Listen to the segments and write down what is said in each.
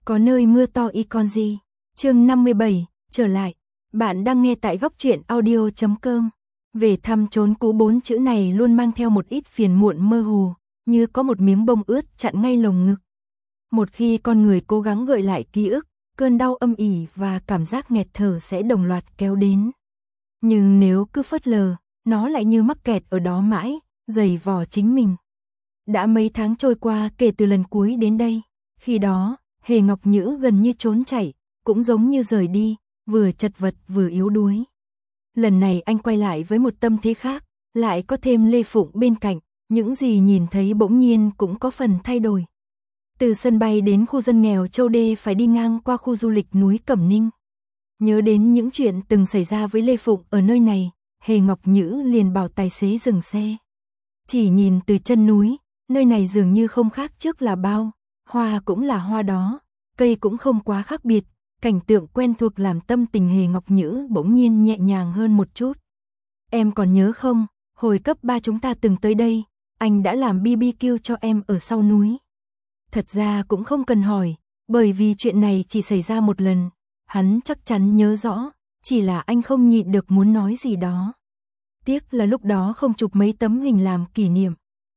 Có nơi mưa to y con gì. Chương 57, trở lại. Bạn đang nghe tại góc truyện audio.com. Về thăm chốn cũ, 4 chữ này luôn mang theo một ít phiền muộn mơ hồ, như có một miếng bông ướt chặn ngay lồng ngực. Một khi con người cố gắng gợi lại ký ức, cơn đau âm ỉ và cảm giác nghẹt thở sẽ đồng loạt kéo đến. Nhưng nếu cứ phớt lờ, nó lại như mắc kẹt ở đó mãi, giày vò chính mình. Đã mấy tháng trôi qua kể từ lần cuối đến đây, khi đó, Hề Ngọc Nhữ gần như trốn chạy, cũng giống như rời đi, vừa chật vật vừa yếu đuối. Lần này anh quay lại với một tâm thế khác, lại có thêm Lê Phụng bên cạnh, những gì nhìn thấy bỗng nhiên cũng có phần thay đổi. Từ sân bay đến khu dân nghèo Châu Đê phải đi ngang qua khu du lịch núi Cẩm Ninh. Nhớ đến những chuyện từng xảy ra với Lê Phụng ở nơi này, Hề Ngọc Nhữ liền bảo tài xế dừng xe. Chỉ nhìn từ chân núi, nơi này dường như không khác trước là bao, hoa cũng là hoa đó, cây cũng không quá khác biệt, cảnh tượng quen thuộc làm tâm tình Hề Ngọc Nhữ bỗng nhiên nhẹ nhàng hơn một chút. Em còn nhớ không, hồi cấp 3 chúng ta từng tới đây, anh đã làm BBQ cho em ở sau núi. Thật ra cũng không cần hỏi, bởi vì chuyện này chỉ xảy ra một lần, hắn chắc chắn nhớ rõ, chỉ là anh không nhịn được muốn nói gì đó. Tiếc là lúc đó không chụp mấy tấm hình làm kỷ niệm.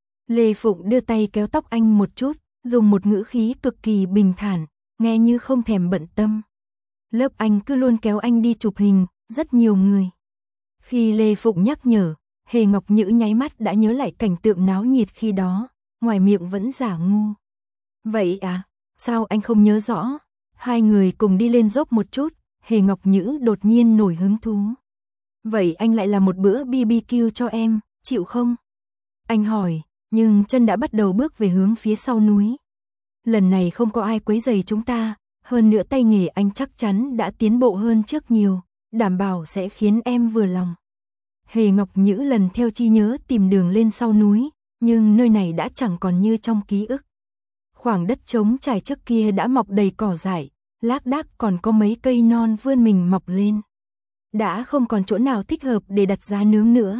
Lê Phụng đưa tay kéo tóc anh một chút, dùng một ngữ khí cực kỳ bình thản, nghe như không thèm bận tâm. Lớp anh cứ luôn kéo anh đi chụp hình, rất nhiều người. Khi Lê Phụng nhắc nhở, Hề Ngọc Nhữ nháy mắt đã nhớ lại cảnh tượng náo nhiệt khi đó, ngoài miệng vẫn giả ngu. Vậy à, sao anh không nhớ rõ? Hai người cùng đi lên dốc một chút, Hề Ngọc Nhữ đột nhiên nổi hứng thú. Vậy anh lại làm một bữa BBQ cho em, chịu không? Anh hỏi, nhưng chân đã bắt đầu bước về hướng phía sau núi. Lần này không có ai quấy rầy chúng ta, hơn nữa tay nghề anh chắc chắn đã tiến bộ hơn trước nhiều, đảm bảo sẽ khiến em vừa lòng. Hề Ngọc Nhữ lần theo trí nhớ tìm đường lên sau núi, nhưng nơi này đã chẳng còn như trong ký ức. Khoảng đất trống trải trước kia đã mọc đầy cỏ dại, lác đác còn có mấy cây non vươn mình mọc lên. Đã không còn chỗ nào thích hợp để đặt giá nướng nữa.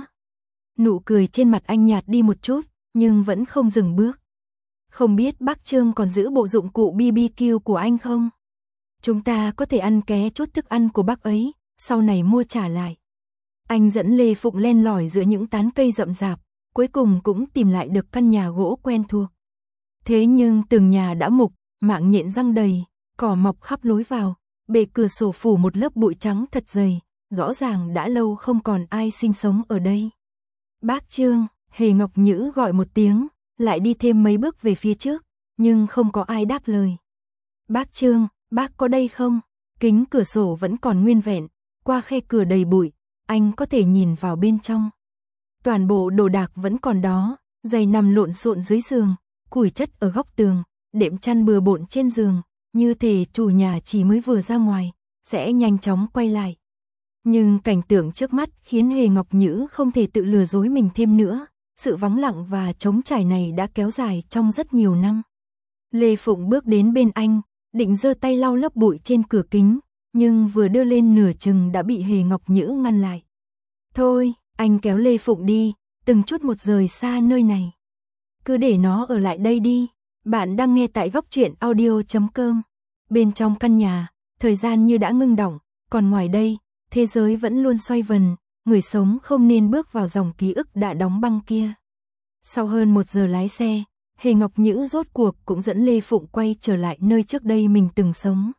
Nụ cười trên mặt anh nhạt đi một chút, nhưng vẫn không dừng bước. Không biết bác Trương còn giữ bộ dụng cụ BBQ của anh không? Chúng ta có thể ăn ké chút thức ăn của bác ấy, sau này mua trả lại. Anh dẫn Lê Phụng len lỏi giữa những tán cây rậm rạp, cuối cùng cũng tìm lại được căn nhà gỗ quen thuộc. Thế nhưng tường nhà đã mục, mạng nhện răng đầy, cỏ mọc khắp lối vào, bề cửa sổ phủ một lớp bụi trắng thật dày, rõ ràng đã lâu không còn ai sinh sống ở đây. Bác Trương, Hề Ngọc Nhữ gọi một tiếng, lại đi thêm mấy bước về phía trước, nhưng không có ai đáp lời. Bác Trương, bác có đây không? Kính cửa sổ vẫn còn nguyên vẹn, qua khe cửa đầy bụi, anh có thể nhìn vào bên trong. Toàn bộ đồ đạc vẫn còn đó, giày nằm lộn xộn dưới giường, củi chất ở góc tường, đệm chăn bừa bộn trên giường, như thể chủ nhà chỉ mới vừa ra ngoài, sẽ nhanh chóng quay lại. Nhưng cảnh tượng trước mắt khiến Hề Ngọc Nhữ không thể tự lừa dối mình thêm nữa, sự vắng lặng và trống trải này đã kéo dài trong rất nhiều năm. Lê Phụng bước đến bên anh, định giơ tay lau lớp bụi trên cửa kính, nhưng vừa đưa lên nửa chừng đã bị Hề Ngọc Nhữ ngăn lại. Thôi, anh kéo Lê Phụng đi, từng chút một rời xa nơi này. Cứ để nó ở lại đây đi. Bạn đang nghe tại góc truyện audio.com. Bên trong căn nhà, thời gian như đã ngưng đọng, còn ngoài đây, thế giới vẫn luôn xoay vần, người sống không nên bước vào dòng ký ức đã đóng băng kia. Sau hơn 1 giờ lái xe, Hề Ngọc Nhữ rốt cuộc cũng dẫn Lê Phụng quay trở lại nơi trước đây mình từng sống.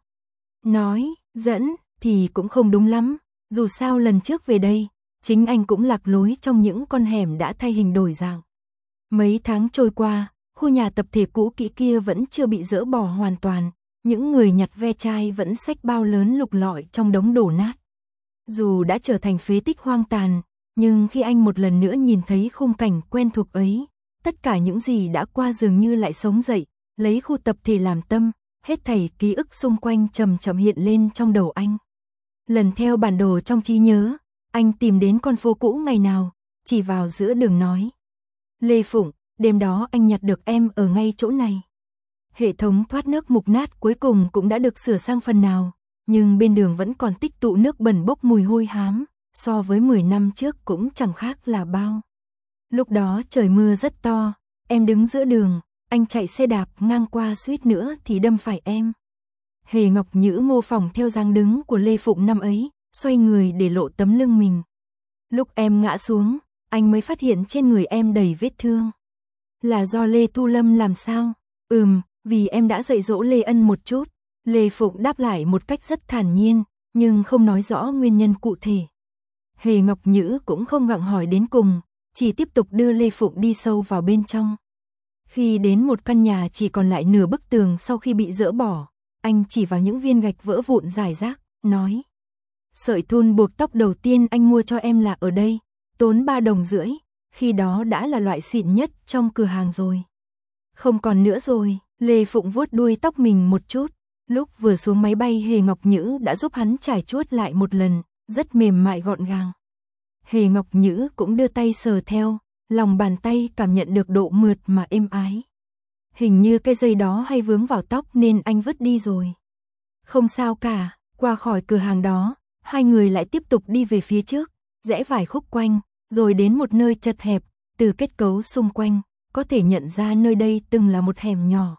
Nói, dẫn, thì cũng không đúng lắm, dù sao lần trước về đây, chính anh cũng lạc lối trong những con hẻm đã thay hình đổi dạng. Mấy tháng trôi qua, khu nhà tập thể cũ kỹ kia vẫn chưa bị dỡ bỏ hoàn toàn, những người nhặt ve chai vẫn xách bao lớn lục lọi trong đống đổ nát. Dù đã trở thành phế tích hoang tàn, nhưng khi anh một lần nữa nhìn thấy khung cảnh quen thuộc ấy, tất cả những gì đã qua dường như lại sống dậy, lấy khu tập thể làm tâm, hết thảy ký ức xung quanh chậm chậm hiện lên trong đầu anh. Lần theo bản đồ trong trí nhớ, anh tìm đến con phố cũ ngày nào, chỉ vào giữa đường nói. Lê Phụng, đêm đó anh nhặt được em ở ngay chỗ này. Hệ thống thoát nước mục nát cuối cùng cũng đã được sửa sang phần nào, nhưng bên đường vẫn còn tích tụ nước bẩn bốc mùi hôi hám, so với 10 năm trước cũng chẳng khác là bao. Lúc đó trời mưa rất to, em đứng giữa đường, anh chạy xe đạp ngang qua suýt nữa thì đâm phải em. Hề Ngọc Nhữ mô phỏng theo dáng đứng của Lê Phụng năm ấy, xoay người để lộ tấm lưng mình. Lúc em ngã xuống, anh mới phát hiện trên người em đầy vết thương. Là do Lê Tu Lâm làm sao? Vì em đã dạy dỗ Lê Ân một chút. Lê Phụng đáp lại một cách rất thản nhiên, nhưng không nói rõ nguyên nhân cụ thể. Hề Ngọc Nhữ cũng không gặng hỏi đến cùng, chỉ tiếp tục đưa Lê Phụng đi sâu vào bên trong. Khi đến một căn nhà chỉ còn lại nửa bức tường sau khi bị dỡ bỏ, anh chỉ vào những viên gạch vỡ vụn rải rác, nói: sợi thun buộc tóc đầu tiên anh mua cho em là ở đây, tốn 3,5 đồng, khi đó đã là loại xịn nhất trong cửa hàng rồi. Không còn nữa rồi. Lê Phụng vuốt đuôi tóc mình một chút. Lúc vừa xuống máy bay, Hề Ngọc Nhữ đã giúp hắn trải chuốt lại một lần, rất mềm mại gọn gàng. Hề Ngọc Nhữ cũng đưa tay sờ theo, lòng bàn tay cảm nhận được độ mượt mà êm ái. Hình như cái dây đó hay vướng vào tóc nên anh vứt đi rồi. Không sao cả. Qua khỏi cửa hàng đó, hai người lại tiếp tục đi về phía trước, rẽ vài khúc quanh, rồi đến một nơi chật hẹp. Từ kết cấu xung quanh, có thể nhận ra nơi đây từng là một hẻm nhỏ.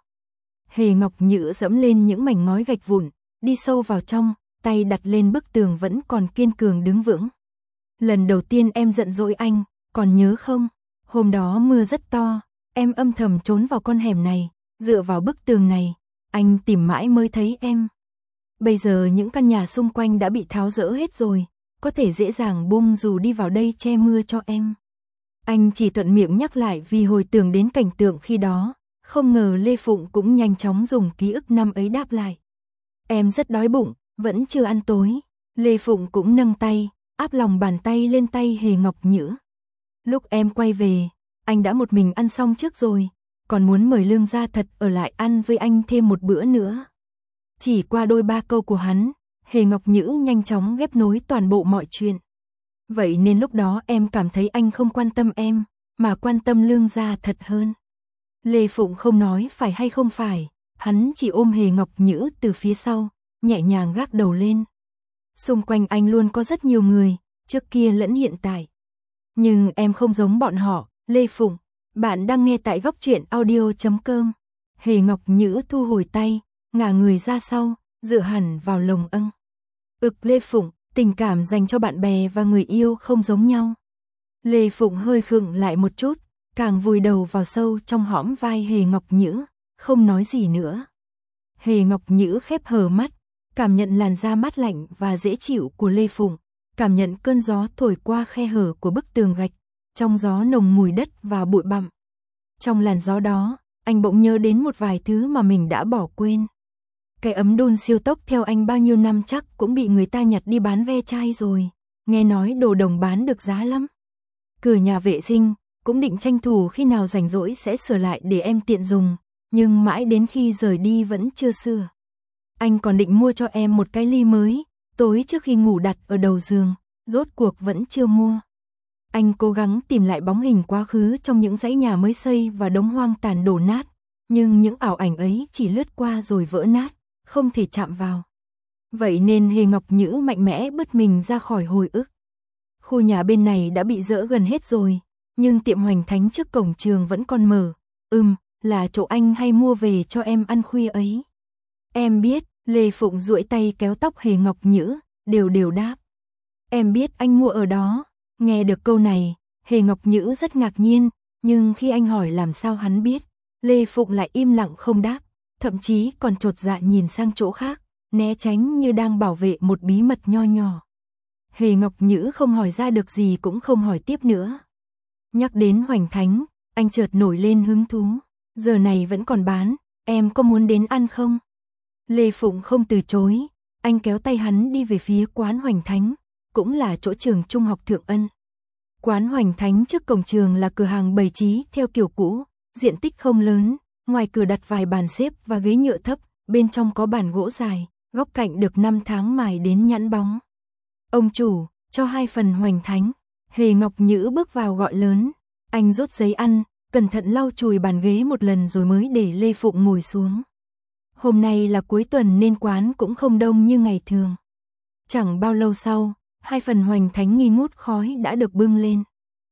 Hề Ngọc Nhữ dẫm lên những mảnh ngói gạch vụn, đi sâu vào trong, tay đặt lên bức tường vẫn còn kiên cường đứng vững. Lần đầu tiên em giận dỗi anh, còn nhớ không? Hôm đó mưa rất to, em âm thầm trốn vào con hẻm này, dựa vào bức tường này, anh tìm mãi mới thấy em. Bây giờ những căn nhà xung quanh đã bị tháo dỡ hết rồi, có thể dễ dàng bung dù đi vào đây che mưa cho em. Anh chỉ thuận miệng nhắc lại vì hồi tưởng đến cảnh tượng khi đó, không ngờ Lê Phụng cũng nhanh chóng dùng ký ức năm ấy đáp lại. Em rất đói bụng, vẫn chưa ăn tối. Lê Phụng cũng nâng tay, áp lòng bàn tay lên tay Hề Ngọc Nhữ. Lúc em quay về, anh đã một mình ăn xong trước rồi, còn muốn mời Lương Gia Thật ở lại ăn với anh thêm một bữa nữa. Chỉ qua đôi ba câu của hắn, Hề Ngọc Nhữ nhanh chóng ghép nối toàn bộ mọi chuyện. Vậy nên lúc đó em cảm thấy anh không quan tâm em, mà quan tâm Lương Gia Thật hơn. Lê Phụng không nói phải hay không phải, hắn chỉ ôm Hề Ngọc Nhữ từ phía sau, nhẹ nhàng gác đầu lên. Xung quanh anh luôn có rất nhiều người, trước kia lẫn hiện tại. Nhưng em không giống bọn họ, Lê Phụng. Bạn đang nghe tại góc truyện audio.com. Hề Ngọc Nhữ thu hồi tay, ngả người ra sau, dựa hẳn vào lồng âng. Lê Phụng, tình cảm dành cho bạn bè và người yêu không giống nhau. Lê Phụng hơi khựng lại một chút, càng vùi đầu vào sâu trong hõm vai Hề Ngọc Nhữ, không nói gì nữa. Hề Ngọc Nhữ khép hờ mắt, cảm nhận làn da mát lạnh và dễ chịu của Lê Phụng, cảm nhận cơn gió thổi qua khe hở của bức tường gạch, trong gió nồng mùi đất và bụi bặm. Trong làn gió đó, anh bỗng nhớ đến một vài thứ mà mình đã bỏ quên. Cái ấm đun siêu tốc theo anh bao nhiêu năm chắc cũng bị người ta nhặt đi bán ve chai rồi, nghe nói đồ đồng bán được giá lắm. Cửa nhà vệ sinh, cũng định tranh thủ khi nào rảnh rỗi sẽ sửa lại để em tiện dùng, nhưng mãi đến khi rời đi vẫn chưa sửa. Anh còn định mua cho em một cái ly mới, tối trước khi ngủ đặt ở đầu giường, rốt cuộc vẫn chưa mua. Anh cố gắng tìm lại bóng hình quá khứ trong những dãy nhà mới xây và đống hoang tàn đổ nát, nhưng những ảo ảnh ấy chỉ lướt qua rồi vỡ nát, không thể chạm vào. Vậy nên Hề Ngọc Nhữ mạnh mẽ bứt mình ra khỏi hồi ức. Khu nhà bên này đã bị dỡ gần hết rồi, nhưng tiệm Hoành Thánh trước cổng trường vẫn còn mở. Là chỗ anh hay mua về cho em ăn khuya ấy. Em biết. Lê Phụng duỗi tay kéo tóc Hề Ngọc Nhữ, đều đáp. Em biết anh mua ở đó. Nghe được câu này, Hề Ngọc Nhữ rất ngạc nhiên, nhưng khi anh hỏi làm sao hắn biết, Lê Phụng lại im lặng không đáp, thậm chí còn chột dạ nhìn sang chỗ khác, né tránh như đang bảo vệ một bí mật nho nhỏ. Hề Ngọc Nhữ không hỏi ra được gì cũng không hỏi tiếp nữa. Nhắc đến Hoành Thánh, anh chợt nổi lên hứng thú. Giờ này vẫn còn bán, em có muốn đến ăn không? Lê Phụng không từ chối, anh kéo tay hắn đi về phía quán Hoành Thánh, cũng là chỗ trường trung học Thượng Ân. Quán Hoành Thánh trước cổng trường là cửa hàng bày trí theo kiểu cũ, diện tích không lớn, ngoài cửa đặt vài bàn xếp và ghế nhựa thấp, bên trong có bàn gỗ dài, góc cạnh được 5 tháng mài đến nhẵn bóng. Ông chủ, cho 2 phần Hoành Thánh. Hề Ngọc Nhữ bước vào gọi lớn, anh rút giấy ăn, cẩn thận lau chùi bàn ghế một lần rồi mới để Lê Phụng ngồi xuống. Hôm nay là cuối tuần nên quán cũng không đông như ngày thường. Chẳng bao lâu sau, 2 phần Hoành Thánh nghi ngút khói đã được bưng lên.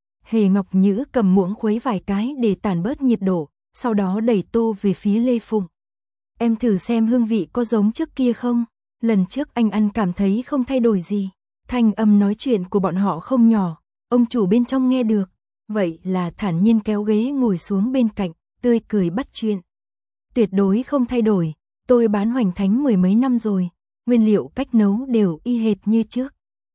Hề Ngọc Nhữ cầm muỗng khuấy vài cái để tản bớt nhiệt độ, sau đó đẩy tô về phía Lê Phụng. em thử xem hương vị có giống trước kia không? Lần trước anh ăn cảm thấy không thay đổi gì. Thanh âm nói chuyện của bọn họ không nhỏ, ông chủ bên trong nghe được. Vậy là thản nhiên kéo ghế ngồi xuống bên cạnh, tươi cười bắt chuyện. Tuyệt đối không thay đổi, tôi bán hoành thánh mười mấy năm rồi, nguyên liệu cách nấu đều y hệt như trước.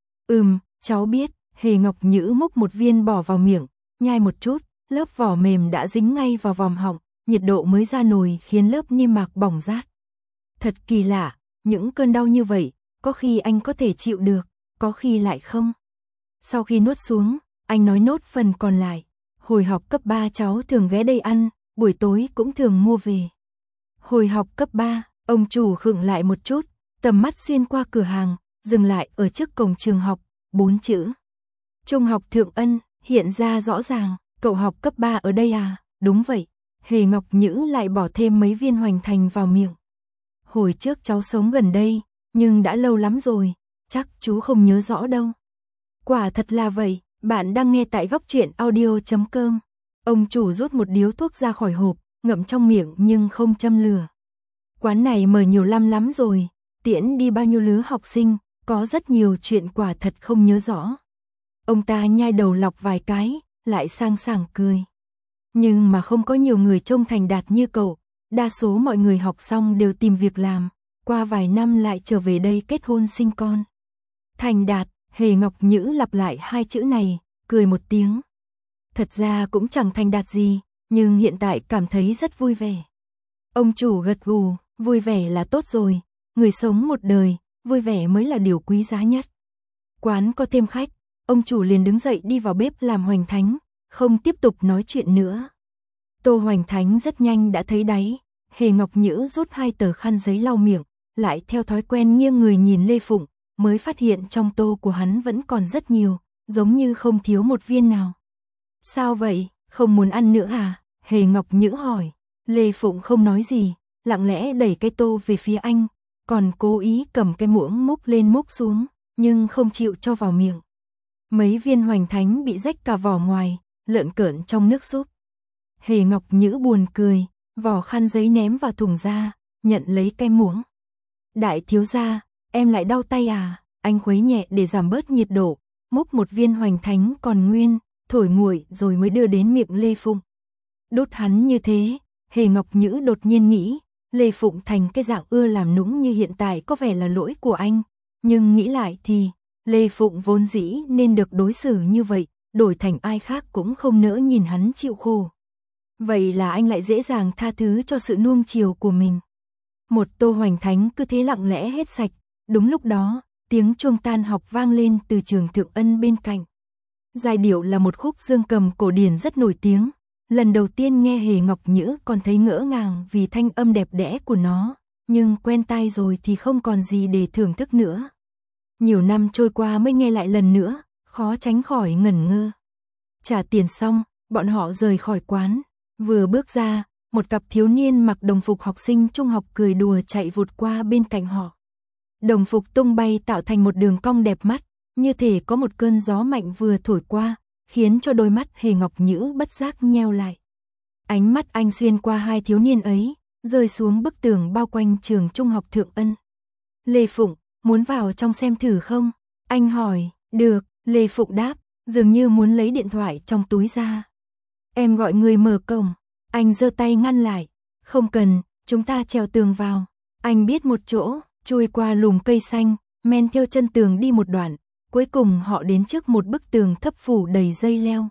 Cháu biết. Hề Ngọc Nhữ múc một viên bỏ vào miệng, nhai một chút, lớp vỏ mềm đã dính ngay vào vòm họng, nhiệt độ mới ra nồi khiến lớp niêm mạc bỏng rát. Thật kỳ lạ, những cơn đau như vậy, có khi anh có thể chịu được, có khi lại không. Sau khi nuốt xuống, anh nói nốt phần còn lại. Hồi học cấp 3 cháu thường ghé đây ăn, buổi tối cũng thường mua về. Hồi học cấp 3, ông chủ khựng lại một chút, tầm mắt xuyên qua cửa hàng, dừng lại ở trước cổng trường học, 4 chữ. Trung học Thượng Ân, hiện ra rõ ràng, cậu học cấp 3 ở đây à? Đúng vậy. Hề Ngọc Nhữ lại bỏ thêm mấy viên hoành thành vào miệng. Hồi trước cháu sống gần đây, nhưng đã lâu lắm rồi, chắc chú không nhớ rõ đâu. Quả thật là vậy, bạn đang nghe tại góc truyện audio.com. Ông chủ rút một điếu thuốc ra khỏi hộp, ngậm trong miệng nhưng không châm lửa. Quán này mở nhiều năm lắm rồi, tiễn đi bao nhiêu lứa học sinh, có rất nhiều chuyện quả thật không nhớ rõ. Ông ta nhai đầu lọc vài cái, lại sang sảng cười. Nhưng mà không có nhiều người trông thành đạt như cậu, đa số mọi người học xong đều tìm việc làm, qua vài năm lại trở về đây kết hôn sinh con. Thành đạt, Hề Ngọc Nhữ lặp lại hai chữ này, cười một tiếng. Thật ra cũng chẳng thành đạt gì, nhưng hiện tại cảm thấy rất vui vẻ. Ông chủ gật gù, vui vẻ là tốt rồi, người sống một đời, vui vẻ mới là điều quý giá nhất. Quán có thêm khách, ông chủ liền đứng dậy đi vào bếp làm hoành thánh, không tiếp tục nói chuyện nữa. Tô hoành thánh rất nhanh đã thấy đáy, Hề Ngọc Nhữ rút 2 tờ khăn giấy lau miệng, lại theo thói quen nghiêng người nhìn Lê Phụng, mới phát hiện trong tô của hắn vẫn còn rất nhiều, giống như không thiếu một viên nào. Sao vậy, không muốn ăn nữa à? Hề Ngọc Nhữ hỏi. Lê Phụng không nói gì, lặng lẽ đẩy cái tô về phía anh, còn cố ý cầm cái muỗng múc lên múc xuống, nhưng không chịu cho vào miệng. Mấy viên hoành thánh bị rách cả vỏ ngoài, lợn cợn trong nước súp. Hề Ngọc Nhữ buồn cười, vỏ khăn giấy ném vào thùng ra, nhận lấy cái muỗng. Đại thiếu gia, em lại đau tay à? Anh khuấy nhẹ để giảm bớt nhiệt độ, múc một viên hoành thánh còn nguyên, thổi nguội rồi mới đưa đến miệng Lê Phụng. Đốt hắn như thế, Hề Ngọc Nhữ đột nhiên nghĩ, Lê Phụng thành cái dạng ưa làm nũng như hiện tại có vẻ là lỗi của anh, nhưng nghĩ lại thì, Lê Phụng vốn dĩ nên được đối xử như vậy, đổi thành ai khác cũng không nỡ nhìn hắn chịu khổ. Vậy là anh lại dễ dàng tha thứ cho sự nuông chiều của mình. Một tô hoành thánh cứ thế lặng lẽ hết sạch, đúng lúc đó, tiếng chuông tan học vang lên từ trường Thượng Ân bên cạnh. Giai điệu là một khúc dương cầm cổ điển rất nổi tiếng, lần đầu tiên nghe Hề Ngọc Nhữ còn thấy ngỡ ngàng vì thanh âm đẹp đẽ của nó, nhưng quen tai rồi thì không còn gì để thưởng thức nữa. Nhiều năm trôi qua mới nghe lại lần nữa, khó tránh khỏi ngẩn ngơ. Trả tiền xong, bọn họ rời khỏi quán, vừa bước ra, một cặp thiếu niên mặc đồng phục học sinh trung học cười đùa chạy vụt qua bên cạnh họ. Đồng phục tung bay tạo thành một đường cong đẹp mắt, như thể có một cơn gió mạnh vừa thổi qua, khiến cho đôi mắt Hề Ngọc Nhữ bất giác nheo lại. Ánh mắt anh xuyên qua hai thiếu niên ấy, rơi xuống bức tường bao quanh trường trung học Thượng Ân. Lê Phụng, muốn vào trong xem thử không? Anh hỏi. Được, Lê Phụng đáp, dường như muốn lấy điện thoại trong túi ra. Em gọi người mở cổng. Anh giơ tay ngăn lại. Không cần, chúng ta trèo tường vào. Anh biết một chỗ, chui qua lùm cây xanh, men theo chân tường đi một đoạn. Cuối cùng họ đến trước một bức tường thấp phủ đầy dây leo.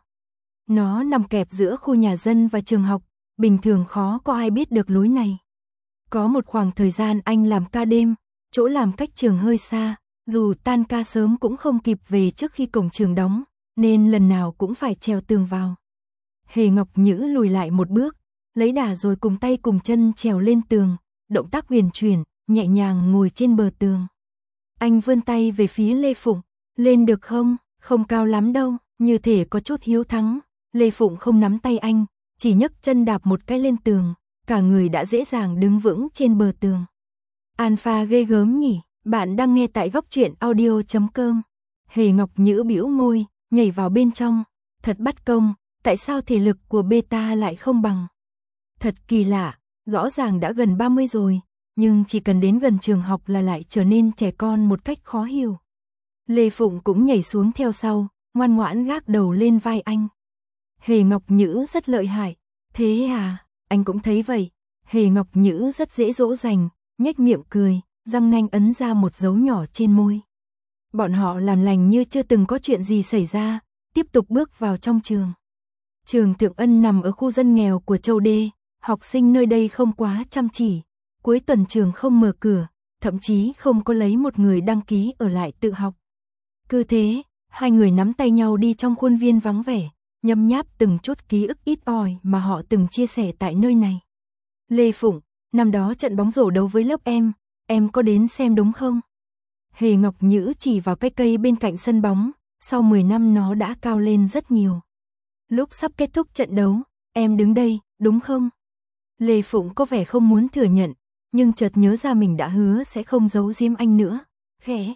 Nó nằm kẹp giữa khu nhà dân và trường học, bình thường khó có ai biết được lối này. Có một khoảng thời gian anh làm ca đêm, chỗ làm cách trường hơi xa, dù tan ca sớm cũng không kịp về trước khi cổng trường đóng, nên lần nào cũng phải trèo tường vào. Hề Ngọc Nhữ lùi lại một bước, lấy đà rồi cùng tay cùng chân trèo lên tường, động tác huyền chuyển, nhẹ nhàng ngồi trên bờ tường. Anh vươn tay về phía Lê Phụng, lên được không? Không cao lắm đâu, như thể có chút hiếu thắng. Lê Phụng không nắm tay anh, chỉ nhấc chân đạp một cái lên tường, cả người đã dễ dàng đứng vững trên bờ tường. Alpha ghê gớm nhỉ, bạn đang nghe tại góc truyện audio.com. Hề Ngọc Nhữ bĩu môi, nhảy vào bên trong, thật bắt công, tại sao thể lực của beta lại không bằng? Thật kỳ lạ, rõ ràng đã gần 30 rồi, nhưng chỉ cần đến gần trường học là lại trở nên trẻ con một cách khó hiểu. Lê Phụng cũng nhảy xuống theo sau, ngoan ngoãn gác đầu lên vai anh. Hề Ngọc Nhữ rất lợi hại. Thế à, anh cũng thấy vậy. Hề Ngọc Nhữ rất dễ dỗ dành, nhếch miệng cười, răng nanh ấn ra một dấu nhỏ trên môi. Bọn họ làm lành như chưa từng có chuyện gì xảy ra, tiếp tục bước vào trong trường. Trường Thượng Ân nằm ở khu dân nghèo của Châu Đê, học sinh nơi đây không quá chăm chỉ. Cuối tuần trường không mở cửa, thậm chí không có lấy một người đăng ký ở lại tự học. Cứ thế, hai người nắm tay nhau đi trong khuôn viên vắng vẻ, nhấm nháp từng chút ký ức ít ỏi mà họ từng chia sẻ tại nơi này. Lê Phụng, năm đó trận bóng rổ đấu với lớp em có đến xem đúng không? Hề Ngọc Nhữ chỉ vào cái cây bên cạnh sân bóng, sau 10 năm nó đã cao lên rất nhiều. Lúc sắp kết thúc trận đấu, em đứng đây, đúng không? Lê Phụng có vẻ không muốn thừa nhận, nhưng chợt nhớ ra mình đã hứa sẽ không giấu giếm anh nữa. Khẽ.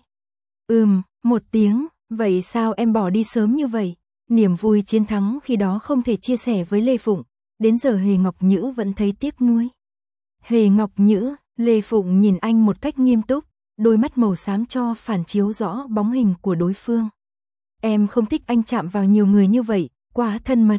Một tiếng, vậy sao em bỏ đi sớm như vậy? Niềm vui chiến thắng khi đó không thể chia sẻ với Lê Phụng, đến giờ Hề Ngọc Nhữ vẫn thấy tiếc nuối. Hề Ngọc Nhữ, Lê Phụng nhìn anh một cách nghiêm túc, đôi mắt màu xám cho phản chiếu rõ bóng hình của đối phương. Em không thích anh chạm vào nhiều người như vậy, quá thân mật.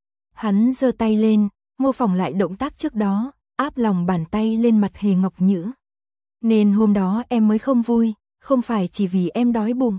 Hắn giơ tay lên, mô phỏng lại động tác trước đó, áp lòng bàn tay lên mặt Hề Ngọc Nhữ. Nên hôm đó em mới không vui, không phải chỉ vì em đói bụng.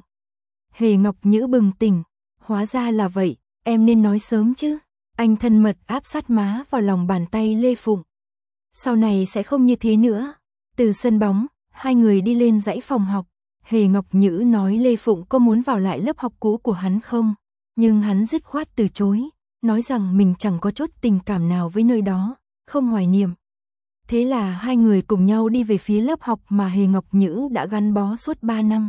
Hề Ngọc Nhữ bừng tỉnh, hóa ra là vậy, em nên nói sớm chứ. Anh thân mật áp sát má vào lòng bàn tay Lê Phụng. Sau này sẽ không như thế nữa. Từ sân bóng, hai người đi lên dãy phòng học. Hề Ngọc Nhữ nói Lê Phụng có muốn vào lại lớp học cũ của hắn không, nhưng hắn dứt khoát từ chối, nói rằng mình chẳng có chút tình cảm nào với nơi đó, không hoài niệm. Thế là hai người cùng nhau đi về phía lớp học mà Hề Ngọc Nhữ đã gắn bó suốt 3 năm.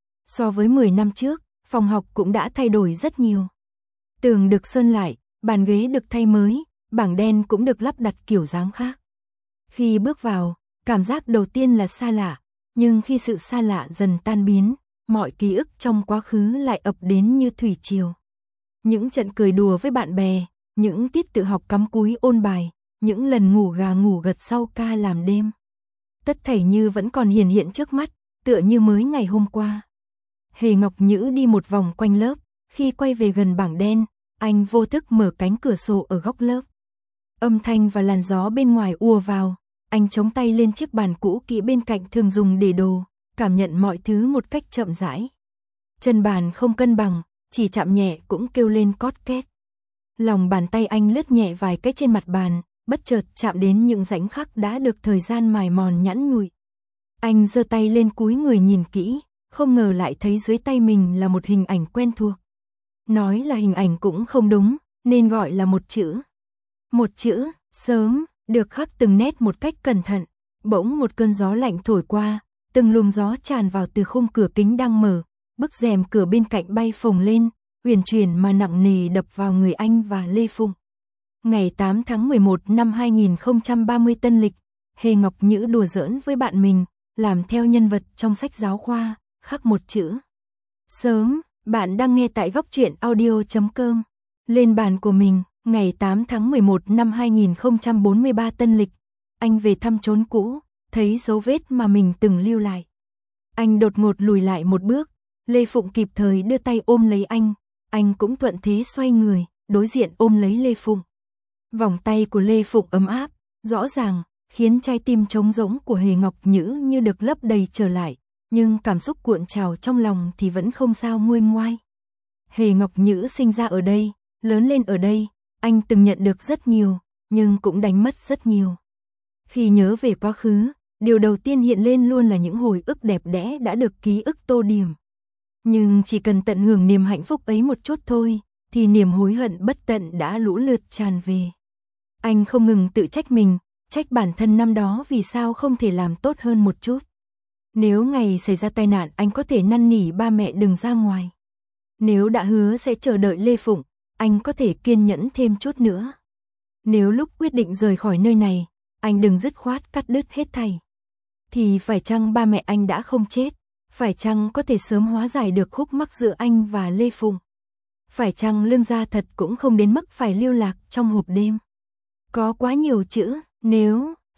So với 10 năm trước, phòng học cũng đã thay đổi rất nhiều. Tường được sơn lại, bàn ghế được thay mới, bảng đen cũng được lắp đặt kiểu dáng khác. Khi bước vào, cảm giác đầu tiên là xa lạ, nhưng khi sự xa lạ dần tan biến, mọi ký ức trong quá khứ lại ập đến như thủy triều. Những trận cười đùa với bạn bè, những tiết tự học cắm cúi ôn bài, những lần ngủ gà ngủ gật sau ca làm đêm. Tất thảy như vẫn còn hiển hiện trước mắt, tựa như mới ngày hôm qua. Hề Ngọc Nhữ đi một vòng quanh lớp, khi quay về gần bảng đen, anh vô thức mở cánh cửa sổ ở góc lớp. Âm thanh và làn gió bên ngoài ùa vào, anh chống tay lên chiếc bàn cũ kỹ bên cạnh thường dùng để đồ, cảm nhận mọi thứ một cách chậm rãi. Chân bàn không cân bằng, chỉ chạm nhẹ cũng kêu lên cót két. Lòng bàn tay anh lướt nhẹ vài cái trên mặt bàn, bất chợt chạm đến những rãnh khắc đã được thời gian mài mòn nhẵn nhụi. Anh giơ tay lên cúi người nhìn kỹ, không ngờ lại thấy dưới tay mình là một hình ảnh quen thuộc. Nói là hình ảnh cũng không đúng, nên gọi là một chữ. Một chữ, sớm, được khắc từng nét một cách cẩn thận. Bỗng một cơn gió lạnh thổi qua, từng luồng gió tràn vào từ khung cửa kính đang mở, bức rèm cửa bên cạnh bay phồng lên, huyền chuyển mà nặng nề đập vào người anh và Lê Phụng. Ngày 8 tháng 11 năm 2030 Tân Lịch, Hề Ngọc Nhữ đùa giỡn với bạn mình, làm theo nhân vật trong sách giáo khoa, khắc một chữ. Sớm, bạn đang nghe tại góc truyện audio.com. Lên bàn của mình, ngày 8 tháng 11 năm 2043 Tân Lịch, anh về thăm chốn cũ, thấy dấu vết mà mình từng lưu lại. Anh đột ngột lùi lại một bước, Lê Phụng kịp thời đưa tay ôm lấy anh cũng thuận thế xoay người, đối diện ôm lấy Lê Phụng. Vòng tay của Lê Phụng ấm áp, rõ ràng, khiến trái tim trống rỗng của Hề Ngọc Nhữ như được lấp đầy trở lại, nhưng cảm xúc cuộn trào trong lòng thì vẫn không sao nguôi ngoai. Hề Ngọc Nhữ sinh ra ở đây, lớn lên ở đây, anh từng nhận được rất nhiều, nhưng cũng đánh mất rất nhiều. Khi nhớ về quá khứ, điều đầu tiên hiện lên luôn là những hồi ức đẹp đẽ đã được ký ức tô điểm. Nhưng chỉ cần tận hưởng niềm hạnh phúc ấy một chút thôi, thì niềm hối hận bất tận đã lũ lượt tràn về. Anh không ngừng tự trách mình, trách bản thân năm đó vì sao không thể làm tốt hơn một chút. Nếu ngày xảy ra tai nạn anh có thể năn nỉ ba mẹ đừng ra ngoài. Nếu đã hứa sẽ chờ đợi Lê Phụng, anh có thể kiên nhẫn thêm chút nữa. Nếu lúc quyết định rời khỏi nơi này, anh đừng dứt khoát cắt đứt hết thảy. Thì phải chăng ba mẹ anh đã không chết? Phải chăng có thể sớm hóa giải được khúc mắc giữa anh và Lê Phụng? Phải chăng Lương Gia thật cũng không đến mức phải lưu lạc trong hộp đêm? Có quá nhiều chữ, nếu,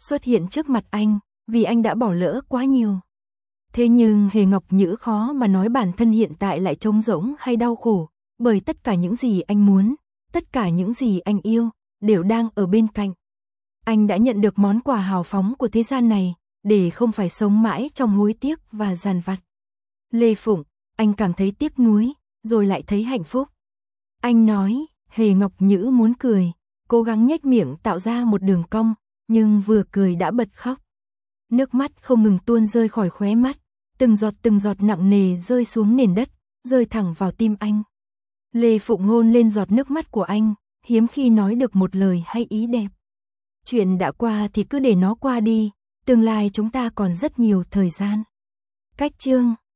xuất hiện trước mặt anh, vì anh đã bỏ lỡ quá nhiều. Thế nhưng Hề Ngọc Nhữ khó mà nói bản thân hiện tại lại trống rỗng hay đau khổ, bởi tất cả những gì anh muốn, tất cả những gì anh yêu, đều đang ở bên cạnh. Anh đã nhận được món quà hào phóng của thế gian này, để không phải sống mãi trong hối tiếc và dằn vặt. Lê Phụng, anh cảm thấy tiếc nuối, rồi lại thấy hạnh phúc. Anh nói, Hề Ngọc Nhữ muốn cười, cố gắng nhếch miệng tạo ra một đường cong, nhưng vừa cười đã bật khóc. Nước mắt không ngừng tuôn rơi khỏi khóe mắt, từng giọt nặng nề rơi xuống nền đất, rơi thẳng vào tim anh. Lê Phụng hôn lên giọt nước mắt của anh, hiếm khi nói được một lời hay ý đẹp. Chuyện đã qua thì cứ để nó qua đi, tương lai chúng ta còn rất nhiều thời gian. Cách chương